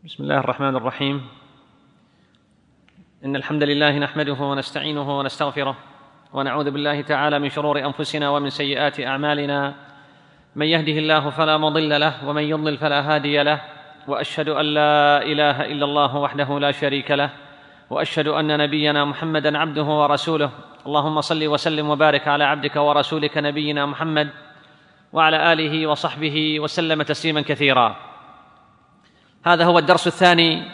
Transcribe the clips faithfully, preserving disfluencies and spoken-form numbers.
بسم الله الرحمن الرحيم. إن الحمد لله نحمده ونستعينه ونستغفره ونعوذ بالله تعالى من شرور أنفسنا ومن سيئات أعمالنا، من يهده الله فلا مضل له ومن يضلل فلا هادي له، وأشهد أن لا إله إلا الله وحده لا شريك له، وأشهد أن نبينا محمدًا عبده ورسوله. اللهم صل وسلم وبارك على عبدك ورسولك نبينا محمد وعلى آله وصحبه وسلم تسليمًا كثيرًا. هذا هو الدرس الثاني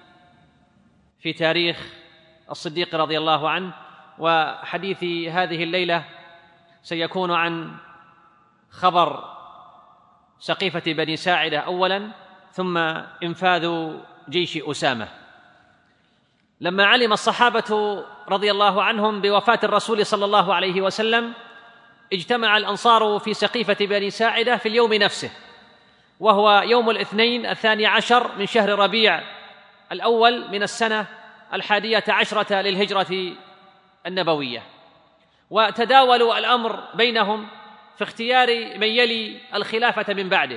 في تاريخ الصديق رضي الله عنه، وحديث هذه الليلة سيكون عن خبر سقيفة بني ساعدة أولاً، ثم إنفاذ جيش أسامة. لما علم الصحابة رضي الله عنهم بوفاة الرسول صلى الله عليه وسلم، اجتمع الأنصار في سقيفة بني ساعدة في اليوم نفسه، وهو يوم الاثنين الثاني عشر من شهر ربيع الأول من السنة الحادية عشرة للهجرة النبوية، وتداولوا الأمر بينهم في اختيار من يلي الخلافة من بعده.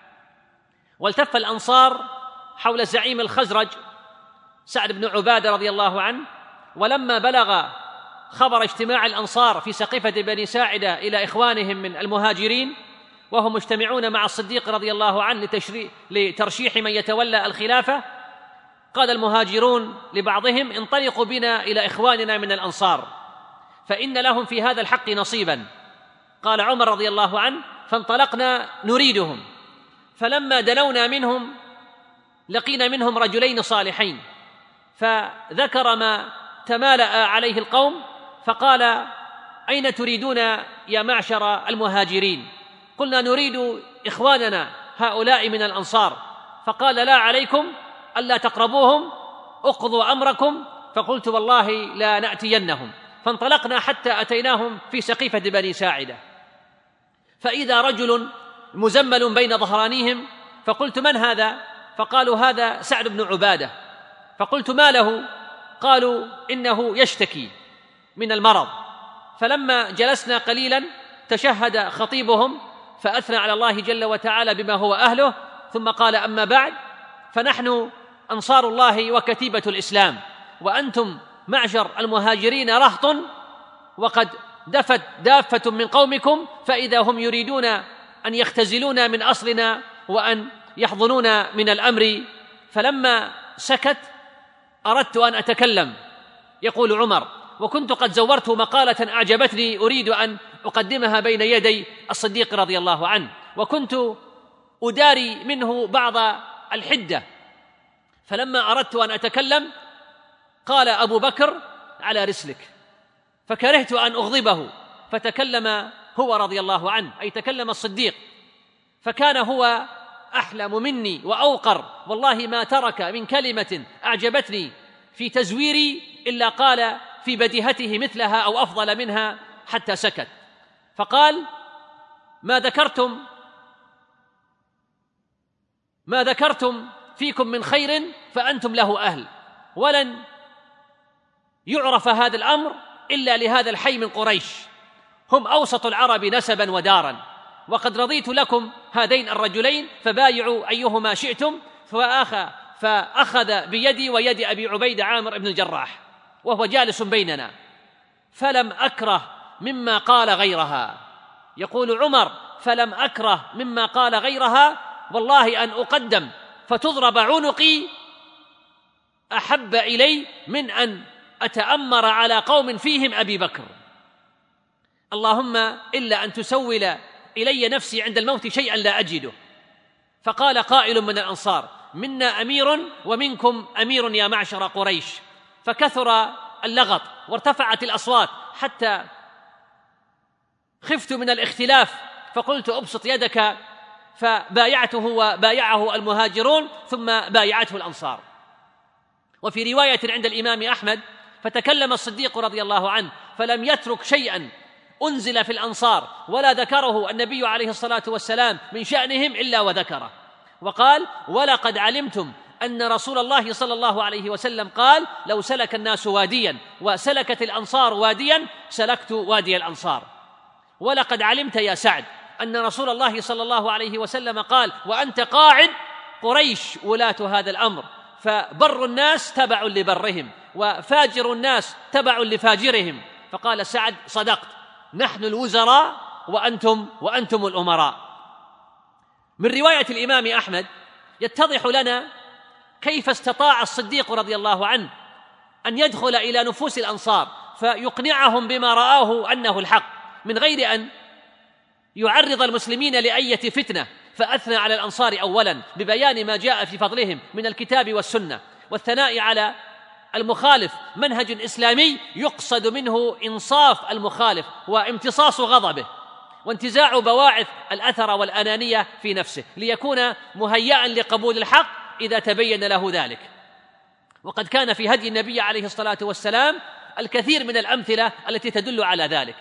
والتف الأنصار حول الزعيم الخزرج سعد بن عبادة رضي الله عنه، ولما بلغ خبر اجتماع الأنصار في سقيفة بني ساعدة إلى إخوانهم من المهاجرين وهم مجتمعون مع الصديق رضي الله عنه لترشيح من يتولى الخلافة، قال المهاجرون لبعضهم: انطلقوا بنا إلى إخواننا من الأنصار فإن لهم في هذا الحق نصيبا. قال عمر رضي الله عنه: فانطلقنا نريدهم، فلما دنونا منهم لقينا منهم رجلين صالحين، فذكر ما تمالأ عليه القوم، فقال: أين تريدون يا معشر المهاجرين؟ قلنا: نريد إخواننا هؤلاء من الأنصار. فقال: لا عليكم ألا تقربوهم، اقضوا أمركم. فقلت: والله لا نأتينهم. فانطلقنا حتى أتيناهم في سقيفة بني ساعدة، فإذا رجل مزمل بين ظهرانيهم، فقلت: من هذا؟ فقالوا: هذا سعد بن عبادة. فقلت: ما له؟ قالوا: إنه يشتكي من المرض. فلما جلسنا قليلا تشهد خطيبهم فأثنى على الله جل وتعالى بما هو أهله، ثم قال: أما بعد، فنحن أنصار الله وكتيبة الإسلام، وأنتم معشر المهاجرين رهط، وقد دفت دافة من قومكم، فإذا هم يريدون أن يختزلونا من أصلنا وأن يحضنونا من الأمر. فلما سكت أردت أن أتكلم. يقول عمر: وكنت قد زورت مقالة أعجبتني أريد أن أقدمها بين يدي الصديق رضي الله عنه، وكنت أداري منه بعض الحدة، فلما أردت أن أتكلم قال أبو بكر: على رسلك. فكرهت أن أغضبه، فتكلم هو رضي الله عنه، أي تكلم الصديق، فكان هو أحلم مني وأوقر، والله ما ترك من كلمة أعجبتني في تزويري إلا قال في بديهته مثلها أو أفضل منها حتى سكت. فقال: ما ذكرتم ما ذكرتم فيكم من خير فأنتم له أهل، ولن يعرف هذا الأمر إلا لهذا الحي من قريش، هم أوسط العرب نسبا ودارا، وقد رضيت لكم هذين الرجلين فبايعوا أيهما شئتم. فأخذ بيدي ويد أبي عبيدة عامر بن الجراح وهو جالس بيننا، فلم أكره مما قال غيرها. يقول عمر: فلم أكره مما قال غيرها، والله أن أقدم فتضرب عنقي أحب إلي من أن أتأمر على قوم فيهم أبي بكر، اللهم إلا أن تسول إلي نفسي عند الموت شيئا لا أجده. فقال قائل من الأنصار: منا أمير ومنكم أمير يا معشر قريش. فكثر اللغط وارتفعت الأصوات حتى خفت من الاختلاف، فقلت: أبسط يدك. فبايعته وبايعه المهاجرون، ثم بايعته الأنصار. وفي رواية عند الإمام أحمد: فتكلم الصديق رضي الله عنه فلم يترك شيئا أنزل في الأنصار ولا ذكره النبي عليه الصلاة والسلام من شأنهم إلا وذكره، وقال: ولقد علمتم أن رسول الله صلى الله عليه وسلم قال: لو سلك الناس واديا وسلكت الأنصار واديا سلكت وادي الأنصار. ولقد علمت يا سعد أن رسول الله صلى الله عليه وسلم قال: وأنت قاعد قريش ولاة هذا الأمر، فبر الناس تبع لبرهم وفاجر الناس تبع لفاجرهم. فقال سعد: صدقت، نحن الوزراء وأنتم وأنتم الأمراء. من رواية الإمام أحمد يتضح لنا كيف استطاع الصديق رضي الله عنه أن يدخل إلى نفوس الأنصار فيقنعهم بما رآه أنه الحق، من غير أن يعرض المسلمين لأية فتنة، فأثنى على الأنصار أولا ببيان ما جاء في فضلهم من الكتاب والسنة، والثناء على المخالف منهج إسلامي يقصد منه إنصاف المخالف وامتصاص غضبه وانتزاع بواعث الأثر والأنانية في نفسه، ليكون مهيئا لقبول الحق إذا تبين له ذلك. وقد كان في هدي النبي عليه الصلاة والسلام الكثير من الأمثلة التي تدل على ذلك.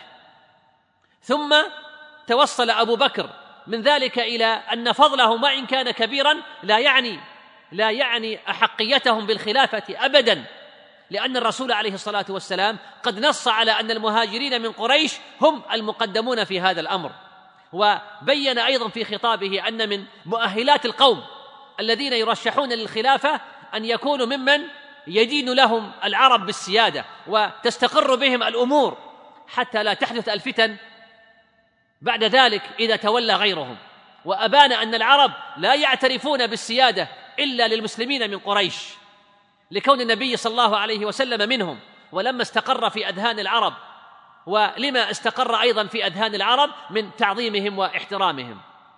ثم توصل أبو بكر من ذلك إلى أن فضله وإن كان كبيرا لا يعني لا يعني أحقيتهم بالخلافة أبدا، لأن الرسول عليه الصلاة والسلام قد نص على أن المهاجرين من قريش هم المقدمون في هذا الأمر، وبين أيضا في خطابه أن من مؤهلات القوم الذين يرشحون للخلافة أن يكونوا ممن يدين لهم العرب بالسيادة وتستقر بهم الأمور حتى لا تحدث الفتن بعد ذلك إذا تولى غيرهم. وأبان أن العرب لا يعترفون بالسيادة إلا للمسلمين من قريش، لكون النبي صلى الله عليه وسلم منهم، ولما استقر في أذهان العرب ولما استقر أيضا في أذهان العرب من تعظيمهم واحترامهم.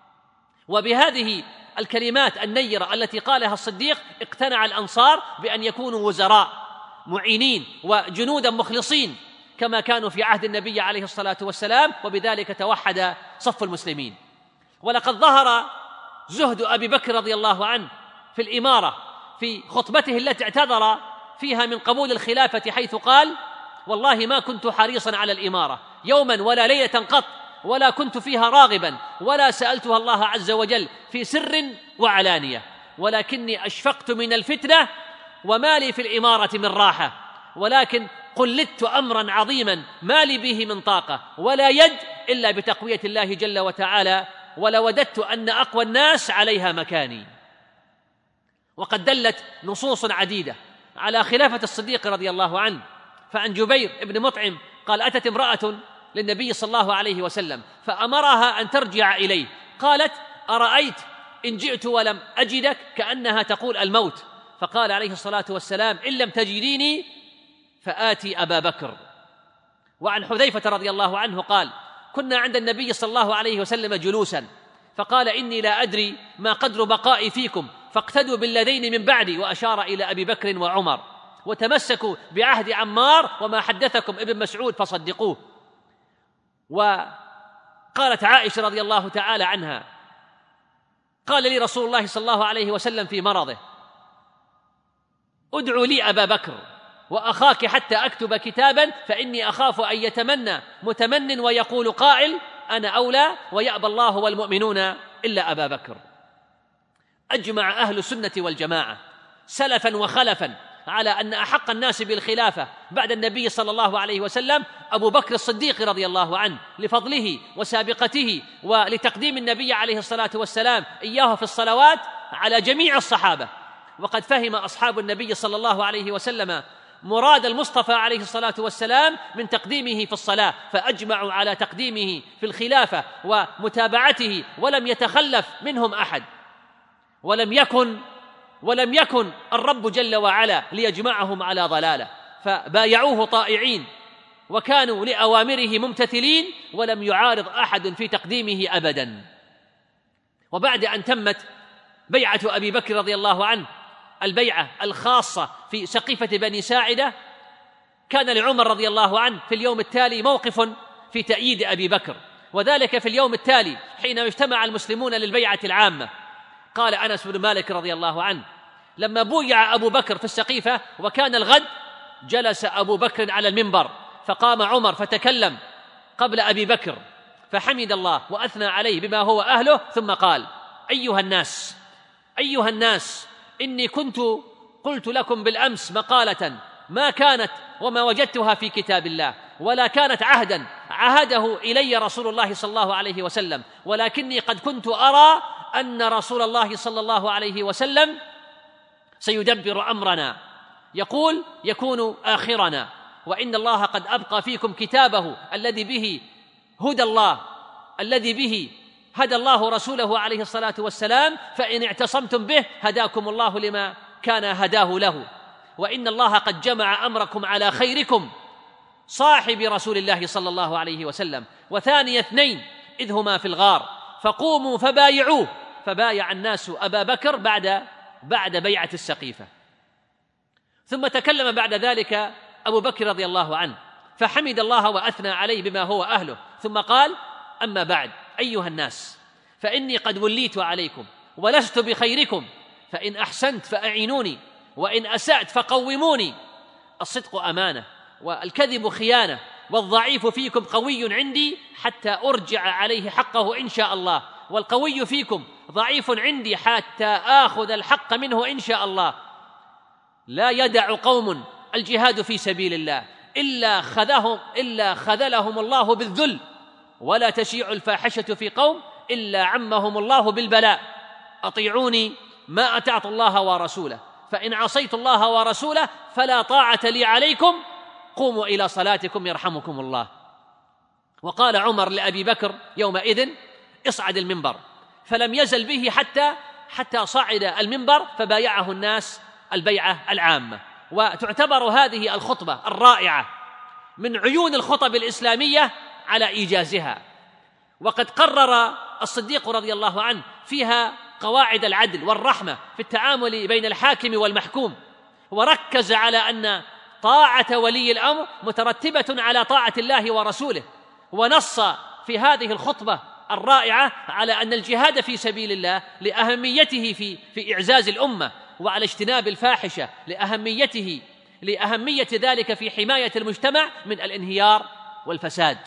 وبهذه الكلمات النيرة التي قالها الصديق اقتنع الأنصار بأن يكونوا وزراء معينين وجنودا مخلصين كما كانوا في عهد النبي عليه الصلاة والسلام، وبذلك توحد صف المسلمين. ولقد ظهر زهد أبي بكر رضي الله عنه في الإمارة في خطبته التي اعتذر فيها من قبول الخلافة، حيث قال: والله ما كنت حريصا على الإمارة يوما ولا ليلة قط، ولا كنت فيها راغبا، ولا سألتها الله عز وجل في سر وعلانية، ولكني أشفقت من الفتنة وما لي في الإمارة من راحة، ولكن قلدت أمرا عظيما ما لي به من طاقة ولا يد إلا بتقوية الله جل وتعالى، ولوددت أن أقوى الناس عليها مكاني. وقد دلت نصوص عديدة على خلافة الصديق رضي الله عنه. فعن جبير بن مطعم قال: أتت امرأة للنبي صلى الله عليه وسلم فأمرها أن ترجع إليه، قالت: أرأيت إن جئت ولم أجدك؟ كأنها تقول الموت. فقال عليه الصلاة والسلام: إن لم تجديني فآتي أبا بكر. وعن حذيفة رضي الله عنه قال: كنا عند النبي صلى الله عليه وسلم جلوسا، فقال: إني لا أدري ما قدر بقائي فيكم، فاقتدوا بالذين من بعدي، وأشار إلى أبي بكر وعمر، وتمسكوا بعهد عمار، وما حدثكم ابن مسعود فصدقوه. وقالت عائشة رضي الله تعالى عنها: قال لي رسول الله صلى الله عليه وسلم في مرضه: ادعوا لي أبا بكر وأخاك حتى أكتب كتابا، فإني أخاف أن يتمنى متمن ويقول قائل أنا أولى ويأبى الله والمؤمنون إلا أبا بكر. أجمع أهل السنة والجماعة سلفا وخلفا على أن أحق الناس بالخلافة بعد النبي صلى الله عليه وسلم أبو بكر الصديق رضي الله عنه، لفضله وسابقته ولتقديم النبي عليه الصلاة والسلام إياه في الصلوات على جميع الصحابة. وقد فهم أصحاب النبي صلى الله عليه وسلم مراد المصطفى عليه الصلاة والسلام من تقديمه في الصلاة، فأجمعوا على تقديمه في الخلافة ومتابعته، ولم يتخلف منهم أحد، ولم يكن ولم يكن الرب جل وعلا ليجمعهم على ضلالة، فبايعوه طائعين وكانوا لأوامره ممتثلين، ولم يعارض أحد في تقديمه أبدا. وبعد أن تمت بيعة أبي بكر رضي الله عنه، البيعة الخاصة في سقيفة بني ساعدة، كان لعمر رضي الله عنه في اليوم التالي موقف في تأييد أبي بكر، وذلك في اليوم التالي حينما اجتمع المسلمون للبيعة العامة. قال أنس بن مالك رضي الله عنه: لما بويع أبو بكر في السقيفة وكان الغد، جلس أبو بكر على المنبر، فقام عمر فتكلم قبل أبي بكر فحمد الله وأثنى عليه بما هو أهله، ثم قال: أيها الناس أيها الناس إني كنت قلت لكم بالأمس مقالة ما كانت وما وجدتها في كتاب الله، ولا كانت عهدا عهده إلي رسول الله صلى الله عليه وسلم، ولكني قد كنت أرى أن رسول الله صلى الله عليه وسلم سيدبر أمرنا، يقول يكون آخرنا، وإن الله قد أبقى فيكم كتابه الذي به هدى الله الذي به هدى الله رسوله عليه الصلاة والسلام، فإن اعتصمتم به هداكم الله لما كان هداه له، وإن الله قد جمع أمركم على خيركم صاحب رسول الله صلى الله عليه وسلم، وثاني اثنين إذ هما في الغار فقوموا فبايعوه، فبايع الناس أبا بكر بعد بعد بيعة السقيفة. ثم تكلم بعد ذلك أبو بكر رضي الله عنه فحمد الله وأثنى عليه بما هو أهله، ثم قال: أما بعد أيها الناس، فإني قد وليت عليكم ولست بخيركم، فإن أحسنت فأعينوني وإن أسأت فقوموني. الصدق أمانة والكذب خيانة، والضعيف فيكم قوي عندي حتى أرجع عليه حقه إن شاء الله، والقوي فيكم ضعيف عندي حتى آخذ الحق منه إن شاء الله. لا يدع قوم الجهاد في سبيل الله إلا خذهم إلا خذلهم الله بالذل، ولا تشيع الفاحشة في قوم إلا عمهم الله بالبلاء. أطيعوني ما أطعت الله ورسوله، فإن عصيت الله ورسوله فلا طاعة لي عليكم، قوموا إلى صلاتكم يرحمكم الله. وقال عمر لأبي بكر يومئذ: اصعد المنبر، فلم يزل به حتى حتى صعد المنبر فبايعه الناس البيعة العامة. وتعتبر هذه الخطبة الرائعة من عيون الخطب الإسلامية على إيجازها، وقد قرر الصديق رضي الله عنه فيها قواعد العدل والرحمة في التعامل بين الحاكم والمحكوم، وركز على أن طاعة ولي الأمر مترتبة على طاعة الله ورسوله، ونص في هذه الخطبة الرائعة على أن الجهاد في سبيل الله لأهميته في في إعزاز الأمة، وعلى اجتناب الفاحشة لأهميته لأهمية ذلك في حماية المجتمع من الانهيار والفساد.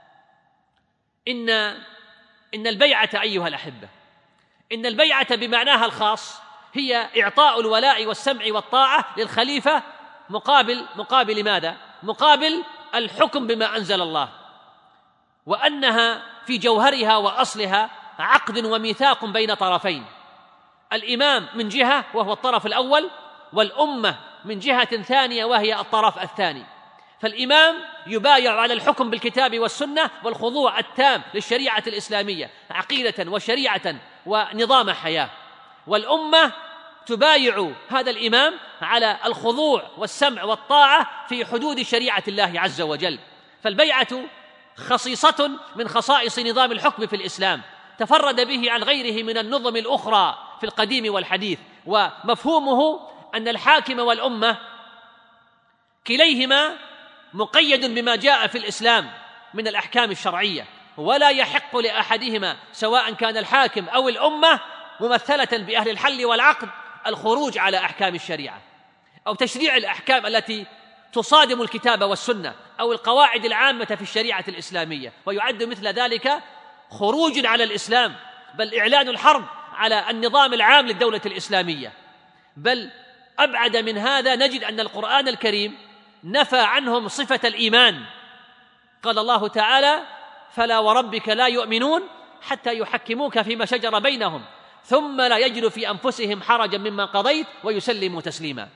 إن إن البيعة أيها الأحبة، إن البيعة بمعناها الخاص هي إعطاء الولاء والسمع والطاعة للخليفة مقابل مقابل ماذا؟ مقابل الحكم بما أنزل الله، وأنها في جوهرها وأصلها عقد وميثاق بين طرفين، الإمام من جهة وهو الطرف الأول، والأمة من جهة ثانية وهي الطرف الثاني. فالإمام يبايع على الحكم بالكتاب والسنة والخضوع التام للشريعة الإسلامية عقيدة وشريعة ونظام حياة، والأمة تبايع هذا الإمام على الخضوع والسمع والطاعة في حدود شريعة الله عز وجل. فالبيعة خصيصة من خصائص نظام الحكم في الإسلام، تفرد به عن غيره من النظم الأخرى في القديم والحديث، ومفهومه أن الحاكم والأمة كليهما مقيد بما جاء في الإسلام من الأحكام الشرعية، ولا يحق لأحدهما سواء كان الحاكم أو الأمة ممثلة بأهل الحل والعقد الخروج على أحكام الشريعة أو تشريع الأحكام التي تصادم الكتاب والسنة أو القواعد العامة في الشريعة الإسلامية، ويعد مثل ذلك خروج على الإسلام، بل إعلان الحرب على النظام العام للدولة الإسلامية. بل أبعد من هذا نجد أن القرآن الكريم نفى عنهم صفة الإيمان، قال الله تعالى: فلا وربك لا يؤمنون حتى يحكموك فيما شجر بينهم ثم لا يجدوا في أنفسهم حرجا مما قضيت ويسلموا تسليما.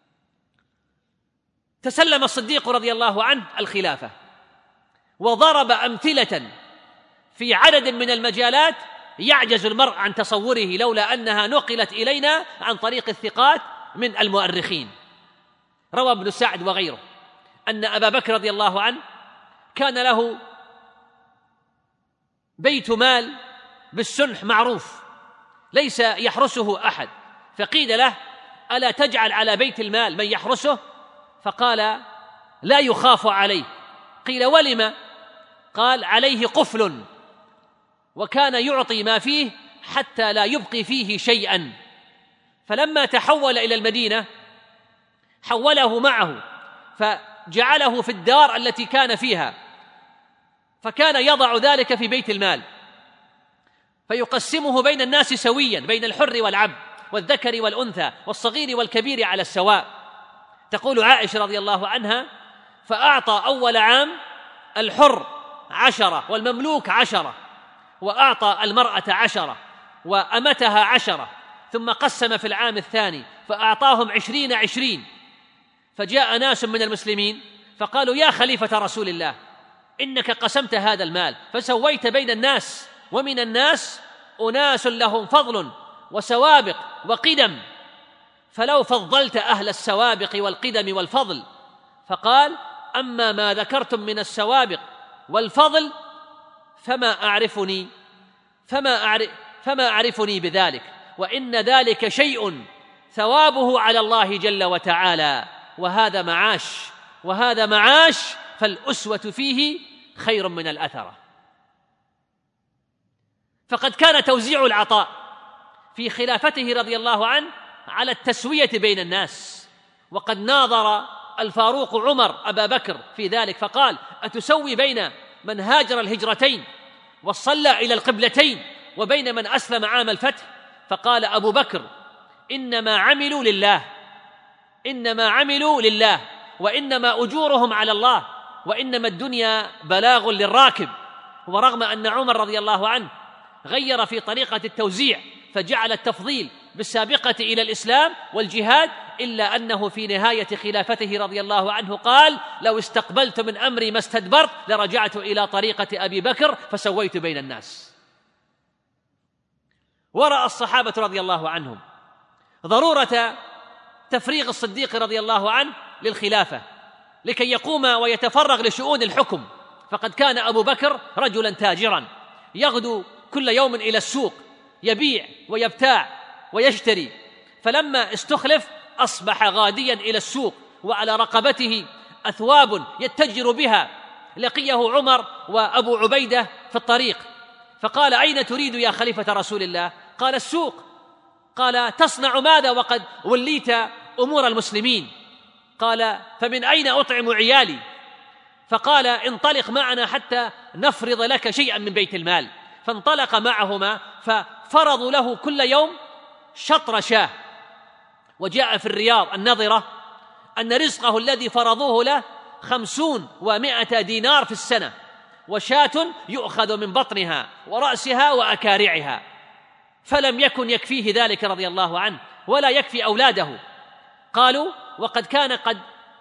تسلم الصديق رضي الله عنه الخلافة، وضرب أمثلة في عدد من المجالات يعجز المرء عن تصوره لولا أنها نقلت إلينا عن طريق الثقات من المؤرخين. روى ابن سعد وغيره أن أبا بكر رضي الله عنه كان له بيت مال بالسنح معروف ليس يحرسه أحد، فقيل له: ألا تجعل على بيت المال من يحرسه؟ فقال: لا يخاف عليه. قيل: ولم؟ قال: عليه قفل، وكان يعطي ما فيه حتى لا يبقي فيه شيئا. فلما تحول إلى المدينة حوله معه فجعله في الدار التي كان فيها، فكان يضع ذلك في بيت المال فيقسمه بين الناس سويا، بين الحر والعبد والذكر والأنثى والصغير والكبير على السواء. تقول عائشة رضي الله عنها: فأعطى أول عام الحر عشرة والمملوك عشرة، وأعطى المرأة عشرة، وأمتها عشرة، ثم قسم في العام الثاني فأعطاهم عشرين عشرين. فجاء ناس من المسلمين فقالوا: يا خليفة رسول الله، إنك قسمت هذا المال فسويت بين الناس، ومن الناس أناس لهم فضل وسوابق وقدم، فلو فضلت أهل السوابق والقدم والفضل. فقال: أما ما ذكرتم من السوابق والفضل فما أعرفني فما أعرف فما أعرفني بذلك، وإن ذلك شيء ثوابه على الله جل وتعالى، وهذا معاش وهذا معاش، فالأسوة فيه خير من الأثرة. فقد كان توزيع العطاء في خلافته رضي الله عنه على التسوية بين الناس، وقد ناظر الفاروق عمر أبا بكر في ذلك فقال: أتسوي بين من هاجر الهجرتين وصلى إلى القبلتين وبين من أسلم عام الفتح؟ فقال أبو بكر: إنما عملوا لله إنما عملوا لله وإنما أجورهم على الله، وإنما الدنيا بلاغ للراكب. ورغم أن عمر رضي الله عنه غير في طريقة التوزيع فجعل التفضيل بالسابقة إلى الإسلام والجهاد، إلا أنه في نهاية خلافته رضي الله عنه قال: لو استقبلت من أمري ما استدبرت لرجعت إلى طريقة أبي بكر فسويت بين الناس. ورأى الصحابة رضي الله عنهم ضرورة تفريغ الصديق رضي الله عنه للخلافة لكي يقوم ويتفرغ لشؤون الحكم، فقد كان أبو بكر رجلا تاجرا يغدو كل يوم إلى السوق يبيع ويبتاع ويشتري، فلما استخلف أصبح غاديا إلى السوق وعلى رقبته أثواب يتجر بها. لقيه عمر وأبو عبيدة في الطريق فقال: أين تريد يا خليفة رسول الله؟ قال: السوق. قال: تصنع ماذا وقد وليت أمور المسلمين؟ قال: فمن أين أطعم عيالي؟ فقال: انطلق معنا حتى نفرض لك شيئا من بيت المال. فانطلق معهما ففرضوا له كل يوم شطر شاه. وجاء في الرياض النظرة أن رزقه الذي فرضوه له خمسون ومائة دينار في السنة، وشاة يؤخذ من بطنها ورأسها وأكارعها، فلم يكن يكفيه ذلك رضي الله عنه ولا يكفي أولاده. قالوا: وقد كان قد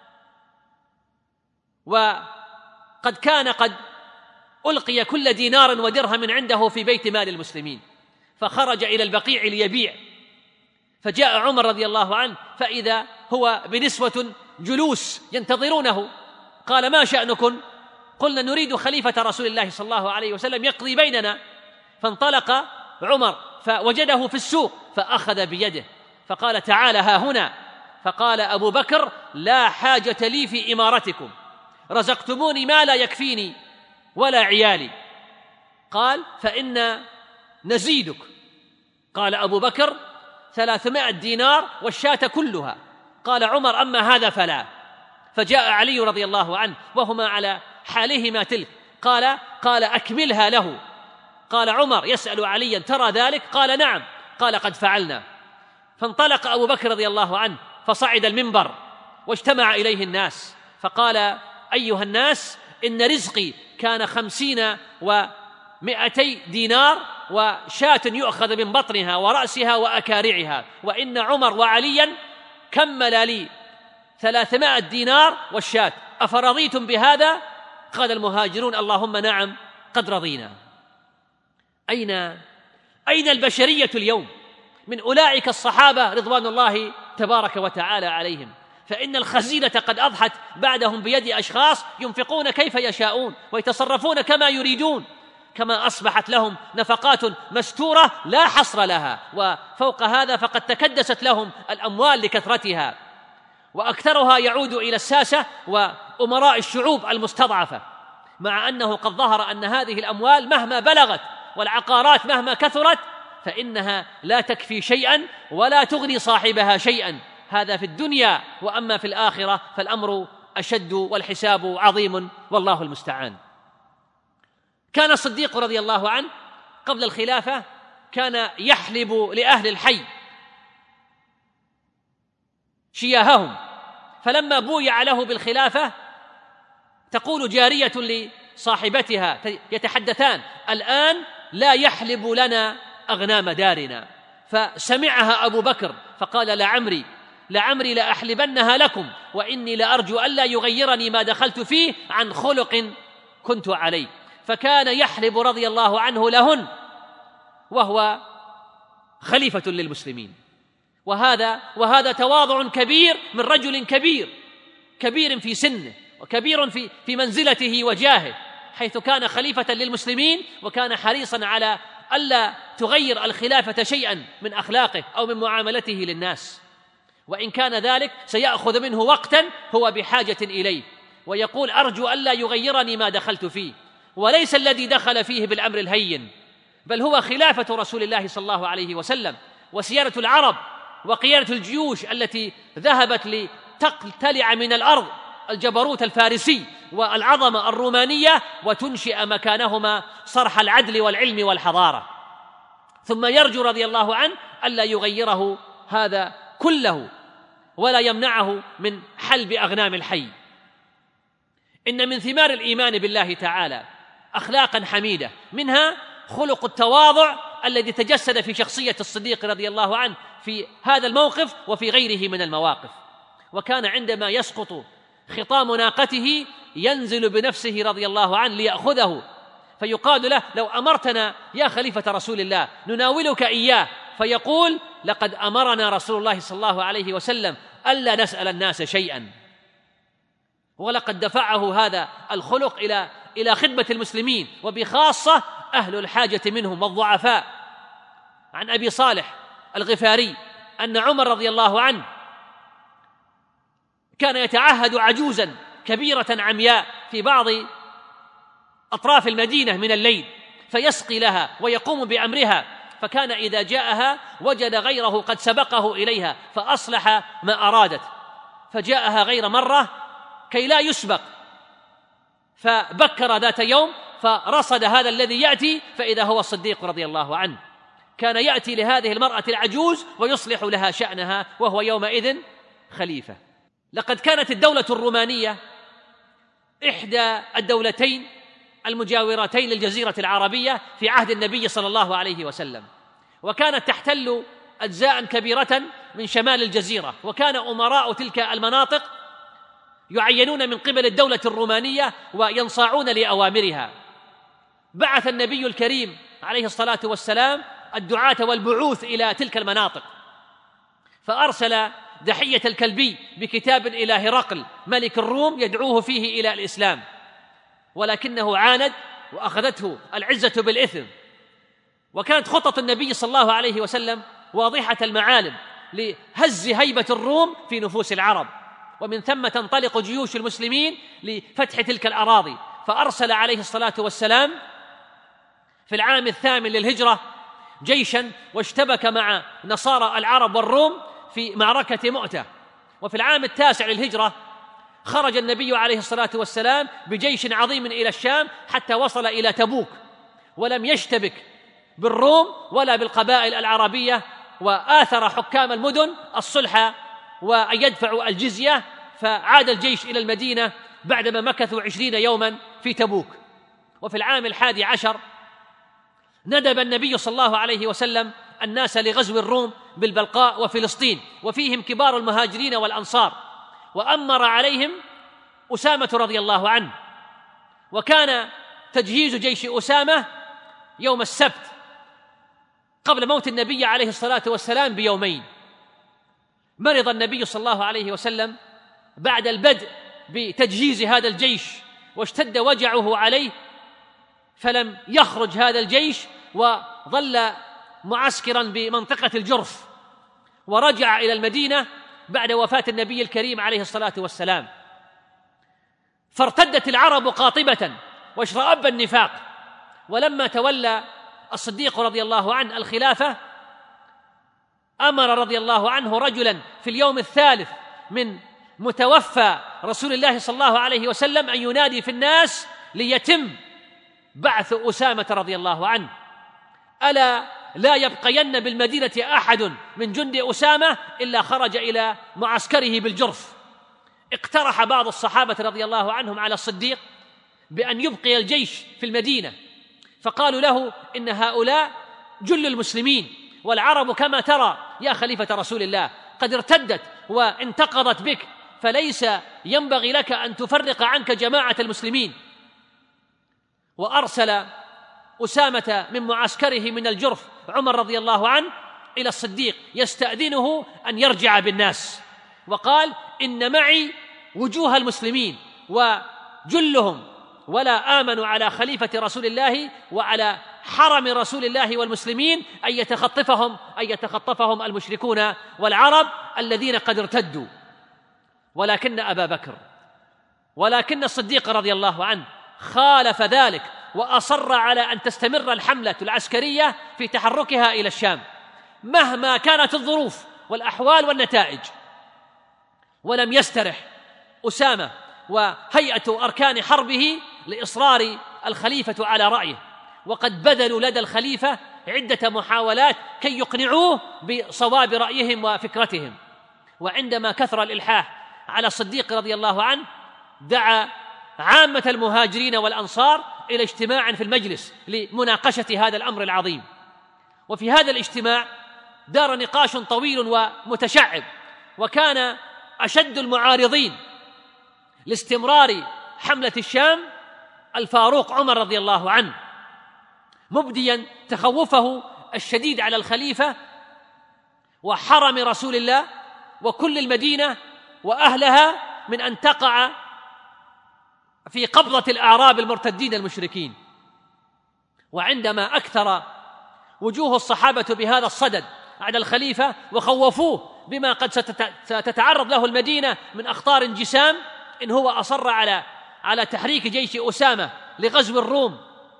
وقد كان قد ألقي كل دينار ودرهم عنده في بيت مال المسلمين. فخرج إلى البقيع ليبيع، فجاء عمر رضي الله عنه فإذا هو بنسوة جلوس ينتظرونه. قال: ما شأنكم؟ قلنا: نريد خليفة رسول الله صلى الله عليه وسلم يقضي بيننا. فانطلق عمر فوجده في السوق فأخذ بيده فقال: تعال ها هنا. فقال أبو بكر: لا حاجة لي في إمارتكم، رزقتموني ما لا يكفيني ولا عيالي. قال: فإن نزيدك. قال أبو بكر: ثلاثمائة دينار والشاة كلها. قال عمر: أما هذا فلا. فجاء علي رضي الله عنه وهما على حالهما تلك، قال قال أكملها له. قال عمر يسأل عليا: ترى ذلك؟ قال: نعم. قال: قد فعلنا. فانطلق أبو بكر رضي الله عنه فصعد المنبر واجتمع إليه الناس فقال: أيها الناس، إن رزقي كان خمسين ومائتي دينار وشاة يؤخذ من بطنها ورأسها وأكارعها، وإن عمر وعليا كمل لي ثلاثمائة دينار والشاة، أفرضيتم بهذا؟ قال المهاجرون: اللهم نعم، قد رضينا. أين أين البشرية اليوم من أولئك الصحابة رضوان الله تبارك وتعالى عليهم؟ فإن الخزينة قد أضحت بعدهم بيد أشخاص ينفقون كيف يشاءون ويتصرفون كما يريدون، كما أصبحت لهم نفقات مستورة لا حصر لها، وفوق هذا فقد تكدست لهم الأموال لكثرتها، وأكثرها يعود إلى الساسة وأمراء الشعوب المستضعفة، مع أنه قد ظهر أن هذه الأموال مهما بلغت والعقارات مهما كثرت فإنها لا تكفي شيئا ولا تغني صاحبها شيئا، هذا في الدنيا، وأما في الآخرة فالأمر أشد والحساب عظيم، والله المستعان. كان الصديق رضي الله عنه قبل الخلافة كان يحلب لأهل الحي شياههم، فلما بويع له بالخلافة تقول جارية لصاحبتها يتحدثان: الآن لا يحلب لنا أغنام دارنا. فسمعها أبو بكر فقال لعمري لعمري لأحلبنها لكم وإني لأرجو ألا يغيرني ما دخلت فيه عن خلق كنت عليه. فكان يحلب رضي الله عنه لهن وهو خليفة للمسلمين. وهذا وهذا تواضع كبير من رجل كبير كبير في سنه وكبير في في منزلته وجاهه، حيث كان خليفة للمسلمين وكان حريصا على ألا تغير الخلافة شيئا من أخلاقه أو من معاملته للناس، وإن كان ذلك سيأخذ منه وقتا هو بحاجة إليه، ويقول أرجو ألا يغيرني ما دخلت فيه. وليس الذي دخل فيه بالأمر الهين، بل هو خلافة رسول الله صلى الله عليه وسلم وسيادة العرب وقيادة الجيوش التي ذهبت لتقتلع من الأرض الجبروت الفارسي والعظمة الرومانية وتنشئ مكانهما صرح العدل والعلم والحضارة. ثم يرجو رضي الله عنه ألا يغيره هذا كله ولا يمنعه من حلب أغنام الحي. إن من ثمار الإيمان بالله تعالى أخلاقا حميدة، منها خلق التواضع الذي تجسد في شخصية الصديق رضي الله عنه في هذا الموقف وفي غيره من المواقف. وكان عندما يسقط خطام ناقته ينزل بنفسه رضي الله عنه ليأخذه، فيقال له لو أمرتنا يا خليفة رسول الله نناولك إياه، فيقول لقد أمرنا رسول الله صلى الله عليه وسلم ألا نسأل الناس شيئا. ولقد دفعه هذا الخلق إلى إلى خدمة المسلمين وبخاصة أهل الحاجة منهم والضعفاء. عن أبي صالح الغفاري أن عمر رضي الله عنه كان يتعهد عجوزا كبيرة عمياء في بعض أطراف المدينة من الليل فيسقي لها ويقوم بأمرها، فكان إذا جاءها وجد غيره قد سبقه إليها فأصلح ما أرادت، فجاءها غير مرة كي لا يسبق، فبكر ذات يوم فرصد هذا الذي يأتي فإذا هو الصديق رضي الله عنه. كان يأتي لهذه المرأة العجوز ويصلح لها شأنها وهو يومئذ خليفة. لقد كانت الدولة الرومانية إحدى الدولتين المجاورتين للجزيرة العربية في عهد النبي صلى الله عليه وسلم، وكانت تحتل أجزاء كبيرة من شمال الجزيرة، وكان أمراء تلك المناطق يعينون من قبل الدولة الرومانية وينصاعون لأوامرها. بعث النبي الكريم عليه الصلاة والسلام الدعاة والبعوث إلى تلك المناطق، فأرسل دحية الكلبي بكتاب إلى هرقل ملك الروم يدعوه فيه إلى الإسلام، ولكنه عاند وأخذته العزة بالإثم. وكانت خطة النبي صلى الله عليه وسلم واضحة المعالم لهز هيبة الروم في نفوس العرب، ومن ثم تنطلق جيوش المسلمين لفتح تلك الأراضي. فأرسل عليه الصلاة والسلام في العام الثامن للهجرة جيشا واشتبك مع نصارى العرب والروم في معركة مؤتة. وفي العام التاسع للهجرة خرج النبي عليه الصلاة والسلام بجيش عظيم إلى الشام حتى وصل إلى تبوك، ولم يشتبك بالروم ولا بالقبائل العربية، وآثر حكام المدن الصلح وأن يدفعوا الجزية، فعاد الجيش إلى المدينة بعدما مكثوا عشرين يوما في تبوك. وفي العام الحادي عشر ندب النبي صلى الله عليه وسلم الناس لغزو الروم بالبلقاء وفلسطين، وفيهم كبار المهاجرين والأنصار، وأمر عليهم أسامة رضي الله عنه. وكان تجهيز جيش أسامة يوم السبت قبل موت النبي عليه الصلاة والسلام بيومين. مرض النبي صلى الله عليه وسلم بعد البدء بتجهيز هذا الجيش واشتد وجعه عليه، فلم يخرج هذا الجيش وظل معسكرا بمنطقة الجرف، ورجع إلى المدينة بعد وفاة النبي الكريم عليه الصلاة والسلام. فارتدت العرب قاطبة واشرأب النفاق. ولما تولى الصديق رضي الله عنه الخلافة أمر رضي الله عنه رجلا في اليوم الثالث من متوفى رسول الله صلى الله عليه وسلم أن ينادي في الناس ليتم بعث أسامة رضي الله عنه: ألا لا يبقين بالمدينة أحد من جند أسامة إلا خرج إلى معسكره بالجرف. اقترح بعض الصحابة رضي الله عنهم على الصديق بأن يبقي الجيش في المدينة، فقالوا له إن هؤلاء جل المسلمين، والعرب كما ترى يا خليفة رسول الله قد ارتدت وانتقضت بك، فليس ينبغي لك أن تفرق عنك جماعة المسلمين. وأرسل أسامة من معسكره من الجرف عمر رضي الله عنه إلى الصديق يستأذنه أن يرجع بالناس، وقال: إن معي وجوه المسلمين وجلهم، ولا آمن على خليفة رسول الله وعلى حرم رسول الله والمسلمين أن يتخطفهم أن يتخطفهم المشركون والعرب الذين قد ارتدوا. ولكن أبا بكر ولكن الصديق رضي الله عنه خالف ذلك، وأصر على أن تستمر الحملة العسكرية في تحركها إلى الشام مهما كانت الظروف والأحوال والنتائج. ولم يسترح أسامة وهيئة أركان حربه لإصرار الخليفة على رأيه، وقد بذلوا لدى الخليفة عدة محاولات كي يقنعوه بصواب رأيهم وفكرتهم. وعندما كثر الإلحاح على الصديق رضي الله عنه دعا عامة المهاجرين والأنصار إلى اجتماع في المجلس لمناقشة هذا الأمر العظيم. وفي هذا الاجتماع دار نقاش طويل ومتشعب، وكان أشد المعارضين لاستمرار حملة الشام الفاروق عمر رضي الله عنه، مبديا تخوفه الشديد على الخليفة وحرم رسول الله وكل المدينة وأهلها من أن تقع في قبضة الأعراب المرتدين المشركين. وعندما أكثر وجوه الصحابة بهذا الصدد على الخليفة وخوفوه بما قد ستتعرض له المدينة من أخطار جسام إن هو أصر على على تحريك جيش أسامة لغزو الروم،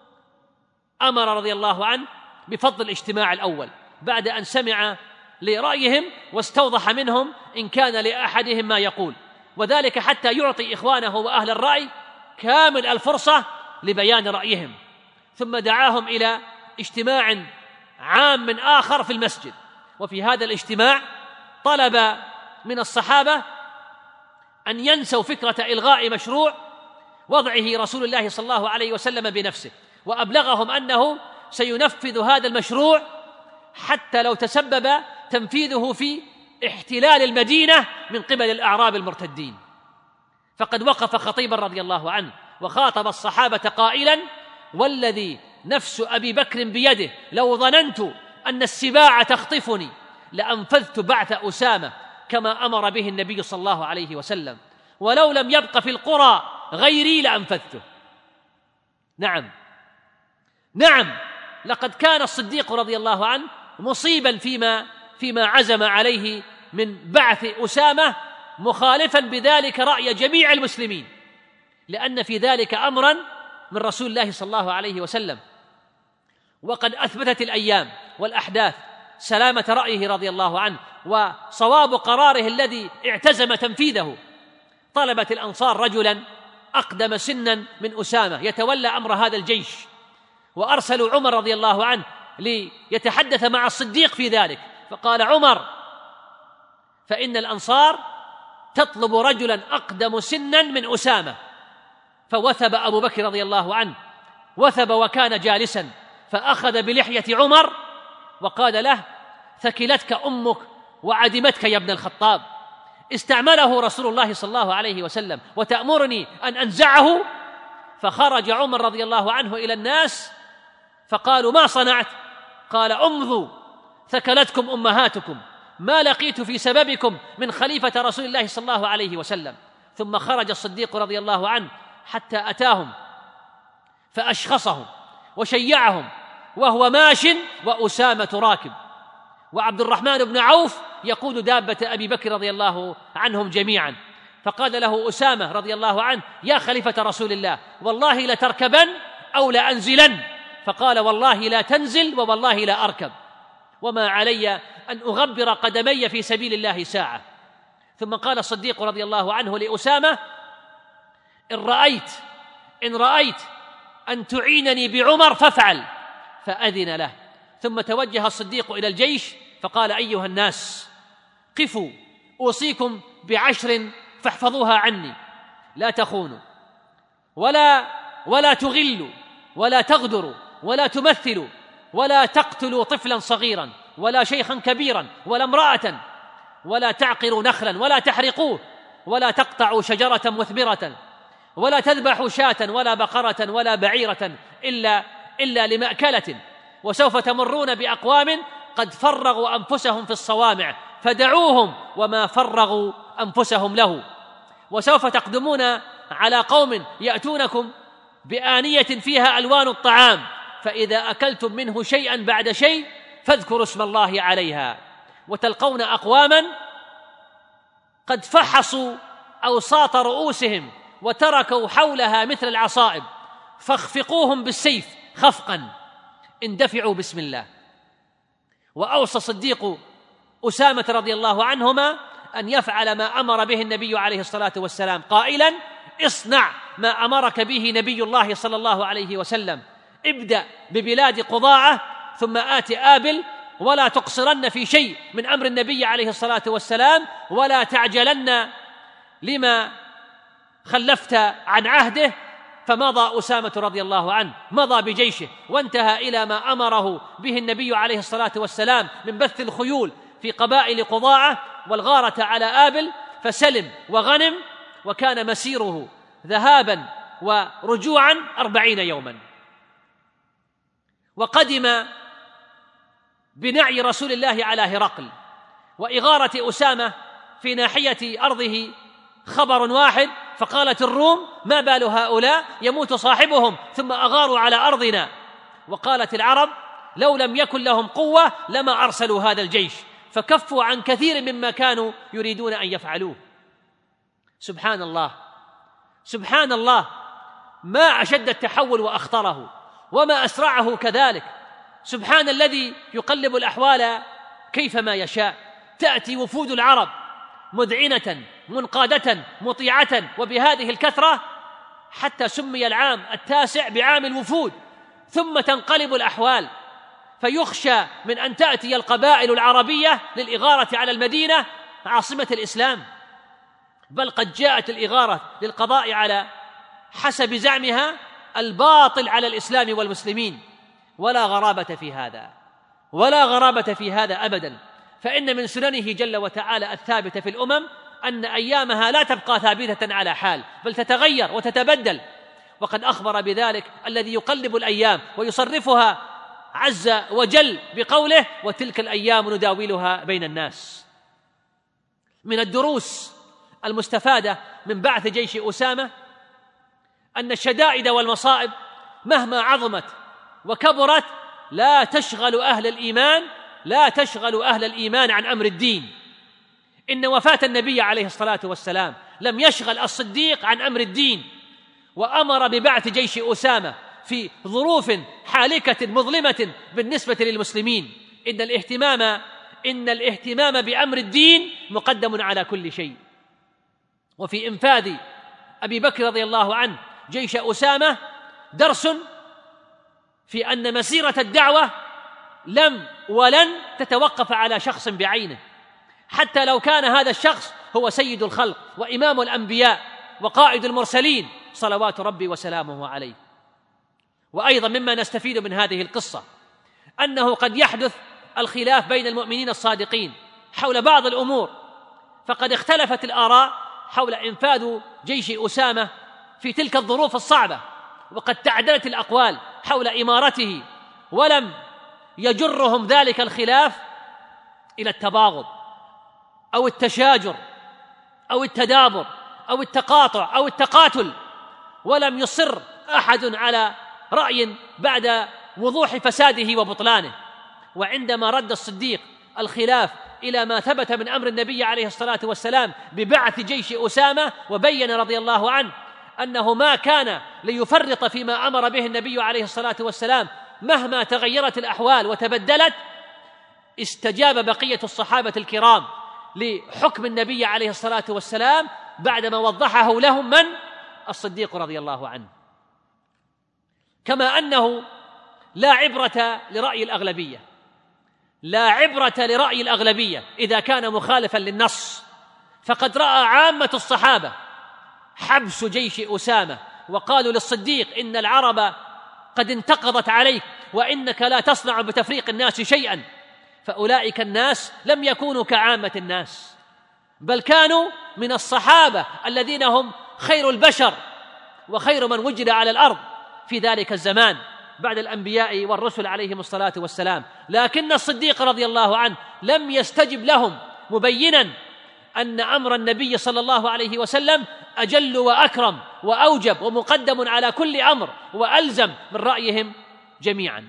أمر رضي الله عنه بفضل الاجتماع الأول بعد أن سمع لرأيهم واستوضح منهم إن كان لأحدهم ما يقول، وذلك حتى يعطي إخوانه وأهل الرأي كامل الفرصة لبيان رأيهم. ثم دعاهم إلى اجتماع عام آخر في المسجد، وفي هذا الاجتماع طلب من الصحابة أن ينسوا فكرة إلغاء مشروع وضعه رسول الله صلى الله عليه وسلم بنفسه، وأبلغهم أنه سينفذ هذا المشروع حتى لو تسبب تنفيذه في احتلال المدينة من قبل الأعراب المرتدين. فقد وقف خطيبا رضي الله عنه وخاطب الصحابة قائلا: والذي نفس أبي بكر بيده لو ظننت أن السباع تخطفني لأنفذت بعث أسامة كما أمر به النبي صلى الله عليه وسلم، ولو لم يبق في القرى غيري لأنفذته. نعم نعم لقد كان الصديق رضي الله عنه مصيبا فيما فيما عزم عليه من بعث أسامة، مخالفا بذلك رأي جميع المسلمين، لأن في ذلك أمرا من رسول الله صلى الله عليه وسلم. وقد أثبتت الأيام والأحداث سلامة رأيه رضي الله عنه وصواب قراره الذي اعتزم تنفيذه. طلبت الأنصار رجلا أقدم سنا من أسامة يتولى أمر هذا الجيش، وأرسلوا عمر رضي الله عنه ليتحدث مع الصديق في ذلك، فقال عمر: فإن الأنصار تطلب رجلا أقدم سنا من أسامة. فوثب أبو بكر رضي الله عنه، وثب وكان جالسا، فأخذ بلحية عمر وقال له: ثكلتك أمك وعدمتك يا ابن الخطاب، استعمله رسول الله صلى الله عليه وسلم وتأمرني أن أنزعه؟ فخرج عمر رضي الله عنه إلى الناس فقالوا: ما صنعت؟ قال: امضوا، ثكلتكم أمهاتكم، ما لقيت في سببكم من خليفة رسول الله صلى الله عليه وسلم. ثم خرج الصديق رضي الله عنه حتى أتاهم فأشخصهم وشيعهم وهو ماش وأسامة راكب، وعبد الرحمن بن عوف يقود دابة أبي بكر رضي الله عنهم جميعا. فقال له أسامة رضي الله عنه: يا خليفة رسول الله، والله لتركبن أو لأنزلن. فقال: والله لا تنزل ووالله لا أركب، وما علي أن أغبر قدمي في سبيل الله ساعة. ثم قال الصديق رضي الله عنه لأسامة: إن رأيت إن رأيت أن تعينني بعمر فافعل، فأذن له. ثم توجه الصديق إلى الجيش فقال: أيها الناس، قفوا، أوصيكم بعشر فاحفظوها عني: لا تخونوا، ولا ولا تغلوا، ولا تغدروا، ولا تمثلوا، ولا تقتلوا طفلا صغيرا ولا شيخا كبيرا ولا امرأة ولا تعقروا نخلا ولا تحرقوه ولا تقطعوا شجرة مثمرة ولا تذبحوا شاة ولا بقرة ولا بعيرة إلا, إلا لمأكلة، وسوف تمرون بأقوام قد فرغوا أنفسهم في الصوامع فدعوهم وما فرغوا أنفسهم له، وسوف تقدمون على قوم يأتونكم بآنية فيها ألوان الطعام فإذا أكلتم منه شيئا بعد شيء فاذكروا اسم الله عليها، وتلقون أقواما قد فحصوا أوساط رؤوسهم وتركوا حولها مثل العصائب فاخفقوهم بالسيف خفقا اندفعوا بسم الله. وأوصى الصديق أسامة رضي الله عنهما أن يفعل ما أمر به النبي عليه الصلاة والسلام قائلا: اصنع ما أمرك به نبي الله صلى الله عليه وسلم، ابدأ ببلاد قضاعة ثم آت آبل، ولا تقصرن في شيء من أمر النبي عليه الصلاة والسلام، ولا تعجلن لما خلفت عن عهده. فمضى أسامة رضي الله عنه، مضى بجيشه وانتهى إلى ما أمره به النبي عليه الصلاة والسلام من بث الخيول في قبائل قضاعة والغارة على آبل، فسلم وغنم، وكان مسيره ذهابا ورجوعا أربعين يوما. وقدم بنعي رسول الله على هرقل، وإغارة أسامة في ناحية أرضه خبر واحد، فقالت الروم: ما بال هؤلاء يموت صاحبهم ثم أغاروا على أرضنا. وقالت العرب: لو لم يكن لهم قوة لما أرسلوا هذا الجيش، فكفوا عن كثير مما كانوا يريدون أن يفعلوه. سبحان الله سبحان الله، ما أشد التحول وأخطره وما أسرعه كذلك. سبحان الذي يقلب الأحوال كيفما يشاء. تأتي وفود العرب مذعنة منقادة مطيعة، وبهذه الكثرة حتى سمي العام التاسع بعام الوفود، ثم تنقلب الأحوال فيخشى من أن تأتي القبائل العربية للإغارة على المدينة عاصمة الإسلام، بل قد جاءت الإغارة للقضاء على حسب زعمها الباطل على الإسلام والمسلمين. ولا غرابة في هذا ولا غرابة في هذا أبدا، فإن من سننه جل وتعالى الثابتة في الأمم أن أيامها لا تبقى ثابتة على حال، بل تتغير وتتبدل. وقد أخبر بذلك الذي يقلب الأيام ويصرفها عز وجل بقوله: وتلك الأيام نداولها بين الناس. من الدروس المستفادة من بعث جيش أسامة أن الشدائد والمصائب مهما عظمت وكبرت لا تشغل أهل الإيمان لا تشغل أهل الإيمان عن أمر الدين. إن وفاة النبي عليه الصلاة والسلام لم يشغل الصديق عن أمر الدين، وأمر ببعث جيش أسامة في ظروف حالكة مظلمة بالنسبة للمسلمين. إن الاهتمام إن الاهتمام بأمر الدين مقدم على كل شيء. وفي إنفاذ أبي بكر رضي الله عنه جيش أسامة درس في أن مسيرة الدعوة لم ولن تتوقف على شخص بعينه، حتى لو كان هذا الشخص هو سيد الخلق وإمام الأنبياء وقائد المرسلين صلوات ربي وسلامه عليه. وأيضا مما نستفيد من هذه القصة أنه قد يحدث الخلاف بين المؤمنين الصادقين حول بعض الأمور، فقد اختلفت الآراء حول إنفاذ جيش أسامة في تلك الظروف الصعبة، وقد تعدلت الأقوال حول إمارته، ولم يجرهم ذلك الخلاف إلى التباغض أو التشاجر أو التدابر أو التقاطع أو التقاتل، ولم يصر أحد على رأي بعد وضوح فساده وبطلانه. وعندما رد الصديق الخلاف إلى ما ثبت من أمر النبي عليه الصلاة والسلام ببعث جيش أسامة، وبين رضي الله عنه أنه ما كان ليفرط فيما أمر به النبي عليه الصلاة والسلام مهما تغيرت الأحوال وتبدلت، استجاب بقية الصحابة الكرام لحكم النبي عليه الصلاة والسلام بعدما وضحه لهم من؟ الصديق رضي الله عنه. كما أنه لا عبرة لرأي الأغلبية لا عبرة لرأي الأغلبية إذا كان مخالفا للنص، فقد رأى عامة الصحابة حبس جيش أسامة، وقالوا للصديق إن العرب قد انتقضت عليك وإنك لا تصنع بتفريق الناس شيئا. فأولئك الناس لم يكونوا كعامة الناس، بل كانوا من الصحابة الذين هم خير البشر وخير من وجد على الأرض في ذلك الزمان بعد الأنبياء والرسل عليهم الصلاة والسلام. لكن الصديق رضي الله عنه لم يستجب لهم، مبينا أن أمر النبي صلى الله عليه وسلم أجل وأكرم وأوجب ومقدم على كل أمر وألزم من رأيهم جميعا.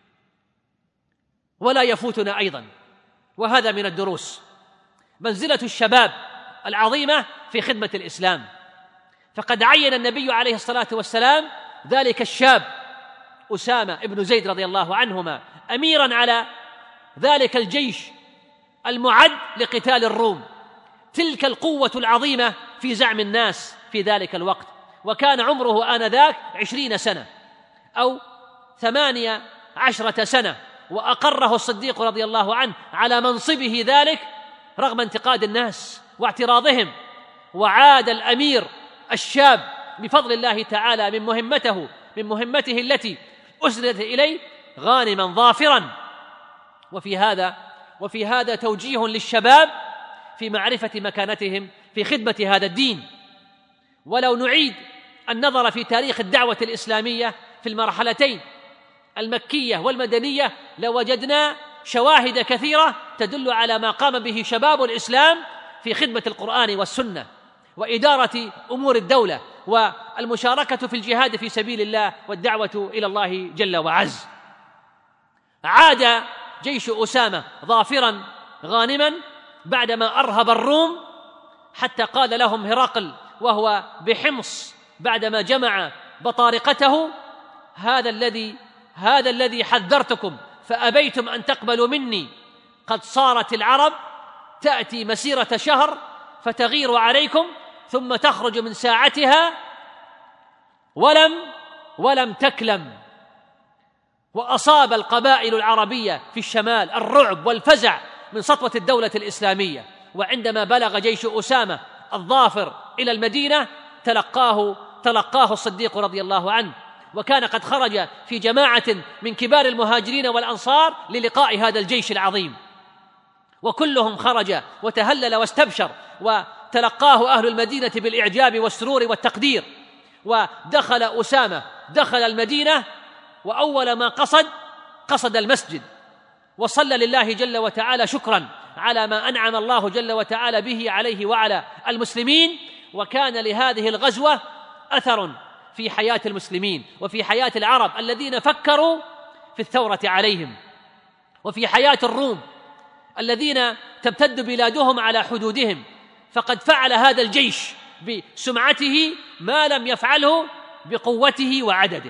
ولا يفوتنا أيضا، وهذا من الدروس، منزلة الشباب العظيمة في خدمة الإسلام. فقد عين النبي عليه الصلاة والسلام ذلك الشاب أسامة ابن زيد رضي الله عنهما أميرا على ذلك الجيش المعد لقتال الروم، تلك القوة العظيمة في زعم الناس في ذلك الوقت. وكان عمره آنذاك عشرين سنة أو ثمانية عشرة سنة، وأقره الصديق رضي الله عنه على منصبه ذلك رغم انتقاد الناس واعتراضهم. وعاد الأمير الشاب بفضل الله تعالى من مهمته من مهمته التي أسندت إليه غانما ظافرا. وفي هذا وفي هذا توجيه للشباب في معرفة مكانتهم في خدمة هذا الدين. ولو نعيد النظر في تاريخ الدعوة الإسلامية في المرحلتين المكية والمدنية لوجدنا شواهد كثيرة تدل على ما قام به شباب الإسلام في خدمة القرآن والسنة وإدارة أمور الدولة والمشاركة في الجهاد في سبيل الله والدعوة إلى الله جل وعز. عاد جيش أسامة ظافرا غانما بعدما أرهب الروم، حتى قال لهم هرقل وهو بحمص بعدما جمع بطارقته: هذا الذي هذا الذي حذرتكم فأبيتم أن تقبلوا مني. قد صارت العرب تأتي مسيرة شهر فتغير عليكم ثم تخرج من ساعتها ولم ولم تكلم. وأصاب القبائل العربية في الشمال الرعب والفزع من سطوة الدولة الإسلامية. وعندما بلغ جيش أسامة الظافر إلى المدينة تلقاه تلقاه الصديق رضي الله عنه، وكان قد خرج في جماعة من كبار المهاجرين والأنصار للقاء هذا الجيش العظيم، وكلهم خرج وتهلل واستبشر، وتلقاه أهل المدينة بالإعجاب والسرور والتقدير. ودخل أسامة دخل المدينة، وأول ما قصد قصد المسجد وصلى لله جل وتعالى شكرا على ما أنعم الله جل وتعالى به عليه وعلى المسلمين. وكان لهذه الغزوة أثر في حياة المسلمين وفي حياة العرب الذين فكروا في الثورة عليهم، وفي حياة الروم الذين تمتد بلادهم على حدودهم. فقد فعل هذا الجيش بسمعته ما لم يفعله بقوته وعدده.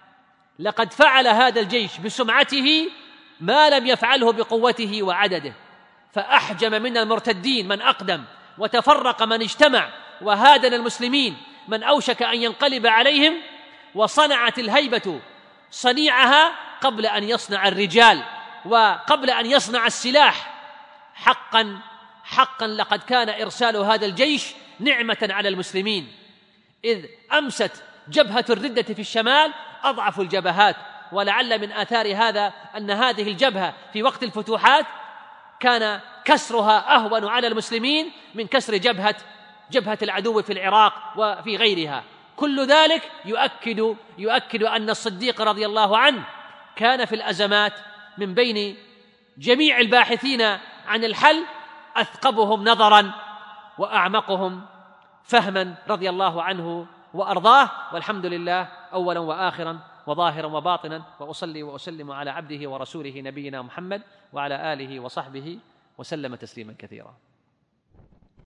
لقد فعل هذا الجيش بسمعته ما لم يفعله بقوته وعدده، فأحجم من المرتدين من أقدم، وتفرق من اجتمع، وهادن المسلمين من أوشك أن ينقلب عليهم. وصنعت الهيبة صنيعها قبل أن يصنع الرجال وقبل أن يصنع السلاح. حقا حقا لقد كان إرسال هذا الجيش نعمة على المسلمين، إذ أمست جبهة الردة في الشمال أضعف الجبهات. ولعل من آثار هذا أن هذه الجبهة في وقت الفتوحات كان كسرها أهون على المسلمين من كسر جبهة جبهة العدو في العراق وفي غيرها. كل ذلك يؤكد يؤكد أن الصديق رضي الله عنه كان في الأزمات من بين جميع الباحثين عن الحل أثقبهم نظرا وأعمقهم فهما رضي الله عنه وأرضاه. والحمد لله أولا وآخرا وظاهرا وباطنا، وأصلي وأسلم على عبده ورسوله نبينا محمد وعلى آله وصحبه وسلم تسليما كثيرا.